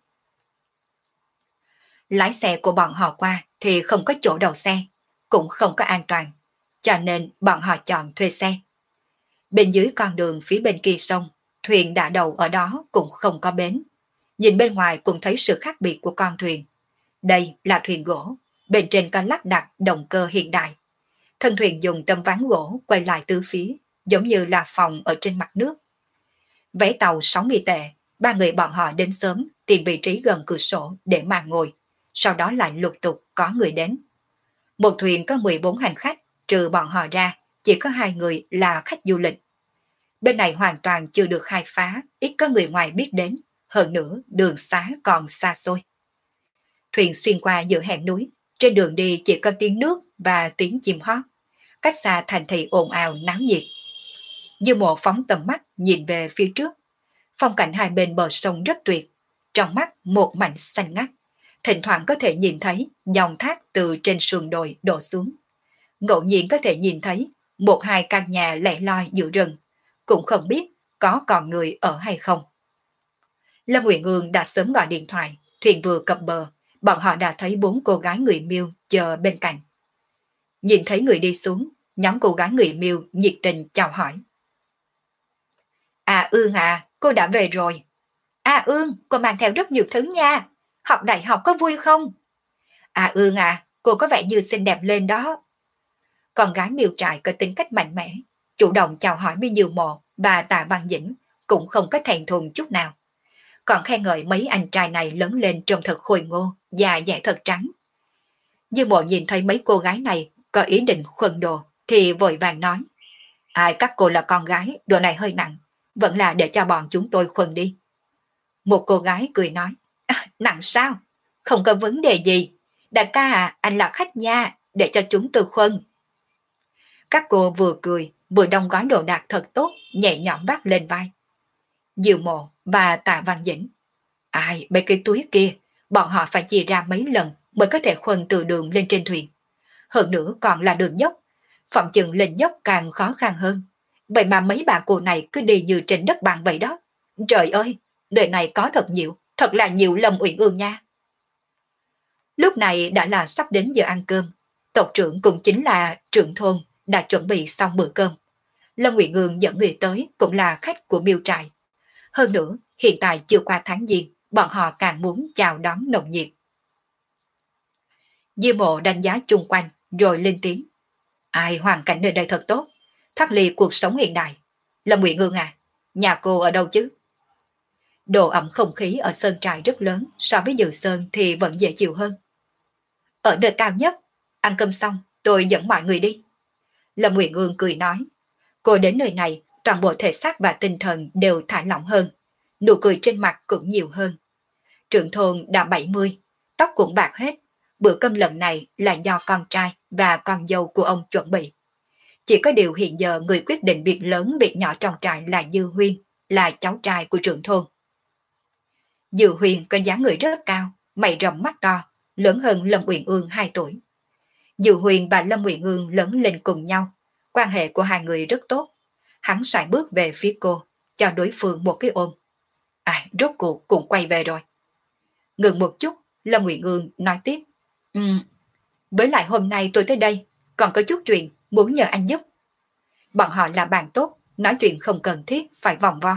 Speaker 1: Lái xe của bọn họ qua thì không có chỗ đậu xe, cũng không có an toàn, cho nên bọn họ chọn thuê xe. Bên dưới con đường phía bên kia sông, thuyền đã đậu ở đó cũng không có bến. Nhìn bên ngoài cũng thấy sự khác biệt của con thuyền. Đây là thuyền gỗ, bên trên có lắp đặt động cơ hiện đại. Thân thuyền dùng tấm ván gỗ quay lại tứ phía, giống như là phòng ở trên mặt nước. Vé tàu 60 tệ, ba người bọn họ đến sớm tìm vị trí gần cửa sổ để mà ngồi, sau đó lại lục tục có người đến. Một thuyền có 14 hành khách, trừ bọn họ ra, chỉ có 2 người là khách du lịch. Bên này hoàn toàn chưa được khai phá, ít có người ngoài biết đến, hơn nữa đường xá còn xa xôi. Thuyền xuyên qua giữa hẻm núi, trên đường đi chỉ có tiếng nước và tiếng chim hót. Cách xa thành thị ồn ào náo nhiệt. Dư Mộ phóng tầm mắt nhìn về phía trước. Phong cảnh hai bên bờ sông rất tuyệt, trong mắt một mảnh xanh ngắt. Thỉnh thoảng có thể nhìn thấy dòng thác từ trên sườn đồi đổ xuống. Ngẫu nhiên có thể nhìn thấy một hai căn nhà lẻ loi giữa rừng, cũng không biết có còn người ở hay không. Lâm Uyển Ương đã sớm gọi điện thoại, thuyền vừa cập bờ, bọn họ đã thấy 4 cô gái người Miêu chờ bên cạnh. Nhìn thấy người đi xuống, nhóm cô gái người Miêu nhiệt tình chào hỏi. À Ương à, cô đã về rồi. À Ương, cô mang theo rất nhiều thứ nha. Học đại học có vui không? À Ương à, cô có vẻ như xinh đẹp lên đó. Con gái Miêu Trại có tính cách mạnh mẽ, chủ động chào hỏi với Dư Mộ và Tạ Văn Dĩnh, cũng không có thẹn thùng chút nào. Còn khen ngợi mấy anh trai này lớn lên trông thật khôi ngô và da thật trắng. Dư Mộ nhìn thấy mấy cô gái này có ý định khuân đồ thì vội vàng nói: Ai các cô là con gái, đồ này hơi nặng, vẫn là để cho bọn chúng tôi khuân đi. Một cô gái cười nói: Nặng sao? Không có vấn đề gì. Đại ca à, anh là khách nha, để cho chúng tôi khuân. Các cô vừa cười, vừa đong gói đồ đạc thật tốt, nhẹ nhõm vác lên vai. Dư Mộ và Tạ Văn Dĩnh: Ai, mấy cái túi kia, bọn họ phải chia ra mấy lần mới có thể khuân từ đường lên trên thuyền. Hơn nữa còn là đường dốc, phòng chừng lên dốc càng khó khăn hơn. Vậy mà mấy bà cô này cứ đi như trên đất bằng vậy đó. Trời ơi, đời này có thật là nhiều Lâm Uyển Ương nha. Lúc này đã là sắp đến giờ ăn cơm. Tộc trưởng cũng chính là trưởng thôn đã chuẩn bị xong bữa cơm. Lâm Uyển Ương dẫn người tới cũng là khách của Miêu Trại. Hơn nữa, hiện tại chưa qua tháng Giêng, bọn họ càng muốn chào đón nồng nhiệt. Dư Mộ đánh giá chung quanh rồi lên tiếng: Ai, hoàn cảnh nơi đây thật tốt. thoát ly cuộc sống hiện đại. Lâm Nguyện Ương à, nhà cô ở đâu chứ? Độ ẩm không khí ở sơn trại rất lớn, so với Dự Sơn thì vẫn dễ chịu hơn. Ở nơi cao nhất, ăn cơm xong, tôi dẫn mọi người đi. Lâm Nguyện Ương cười nói, cô đến nơi này, toàn bộ thể xác và tinh thần đều thả lỏng hơn, nụ cười trên mặt cũng nhiều hơn. Trưởng thôn đã 70, tóc cũng bạc hết, bữa cơm lần này là do con trai và con dâu của ông chuẩn bị. Chỉ có điều hiện giờ người quyết định việc lớn việc nhỏ trong trại là Dư Huyên, là cháu trai của trưởng thôn. Dư Huyên có dáng người rất cao, mày rậm mắt to, lớn hơn Lâm Uyển Ương 2 tuổi. Dư Huyên và Lâm Uyển Ương lớn lên cùng nhau, quan hệ của hai người rất tốt. Hắn sải bước về phía cô, cho đối phương một cái ôm. À, rốt cuộc cũng quay về rồi. Ngừng một chút, Lâm Uyển Ương nói tiếp. Với lại hôm nay tôi tới đây, còn có chút chuyện muốn nhờ anh giúp. Bọn họ là bạn tốt, nói chuyện không cần thiết phải vòng vo.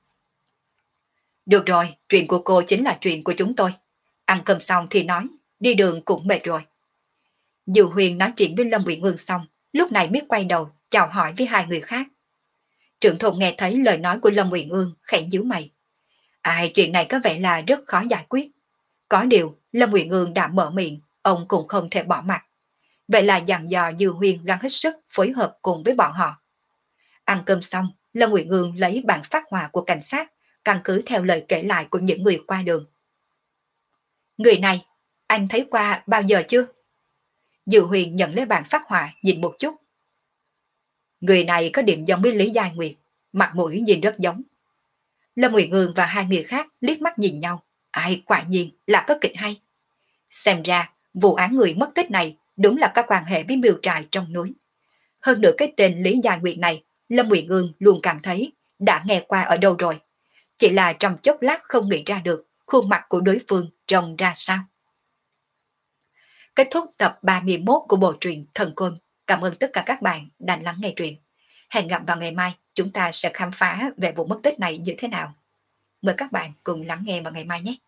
Speaker 1: Được rồi, chuyện của cô chính là chuyện của chúng tôi. Ăn cơm xong thì nói, đi đường cũng mệt rồi. Dư Huyền nói chuyện với Lâm Uyển Ương xong, lúc này biết quay đầu, chào hỏi với hai người khác. Trưởng thôn nghe thấy lời nói của Lâm Uyển Ương, khẽ nhíu mày. Chuyện này có vẻ là rất khó giải quyết. Có điều, Lâm Uyển Ương đã mở miệng, ông cũng không thể bỏ mặt. Vậy là dặn dò Dư Huyền gắng hết sức phối hợp cùng với bọn họ. Ăn cơm xong, Lâm Uyển Ương lấy bản phát họa của cảnh sát, căn cứ theo lời kể lại của những người qua đường. Người này, anh thấy qua bao giờ chưa? Dư Huyền nhận lấy bản phát họa nhìn một chút. Người này có điểm giống với Lý Giai Nguyệt, mặt mũi nhìn rất giống. Lâm Uyển Ương và hai người khác liếc mắt nhìn nhau. Quả nhiên là có kịch hay. Xem ra, vụ án người mất tích này đúng là có quan hệ với miêu trại trong núi. Hơn nữa cái tên Lý Giai Nguyệt này, Lâm Uyển Ương luôn cảm thấy đã nghe qua ở đâu rồi. Chỉ là trong chốc lát không nghĩ ra được khuôn mặt của đối phương trông ra sao. Kết thúc tập 31 của bộ truyện Thần Côn. Cảm ơn tất cả các bạn đã lắng nghe truyện. Hẹn gặp vào ngày mai, chúng ta sẽ khám phá về vụ mất tích này như thế nào. Mời các bạn cùng lắng nghe vào ngày mai nhé.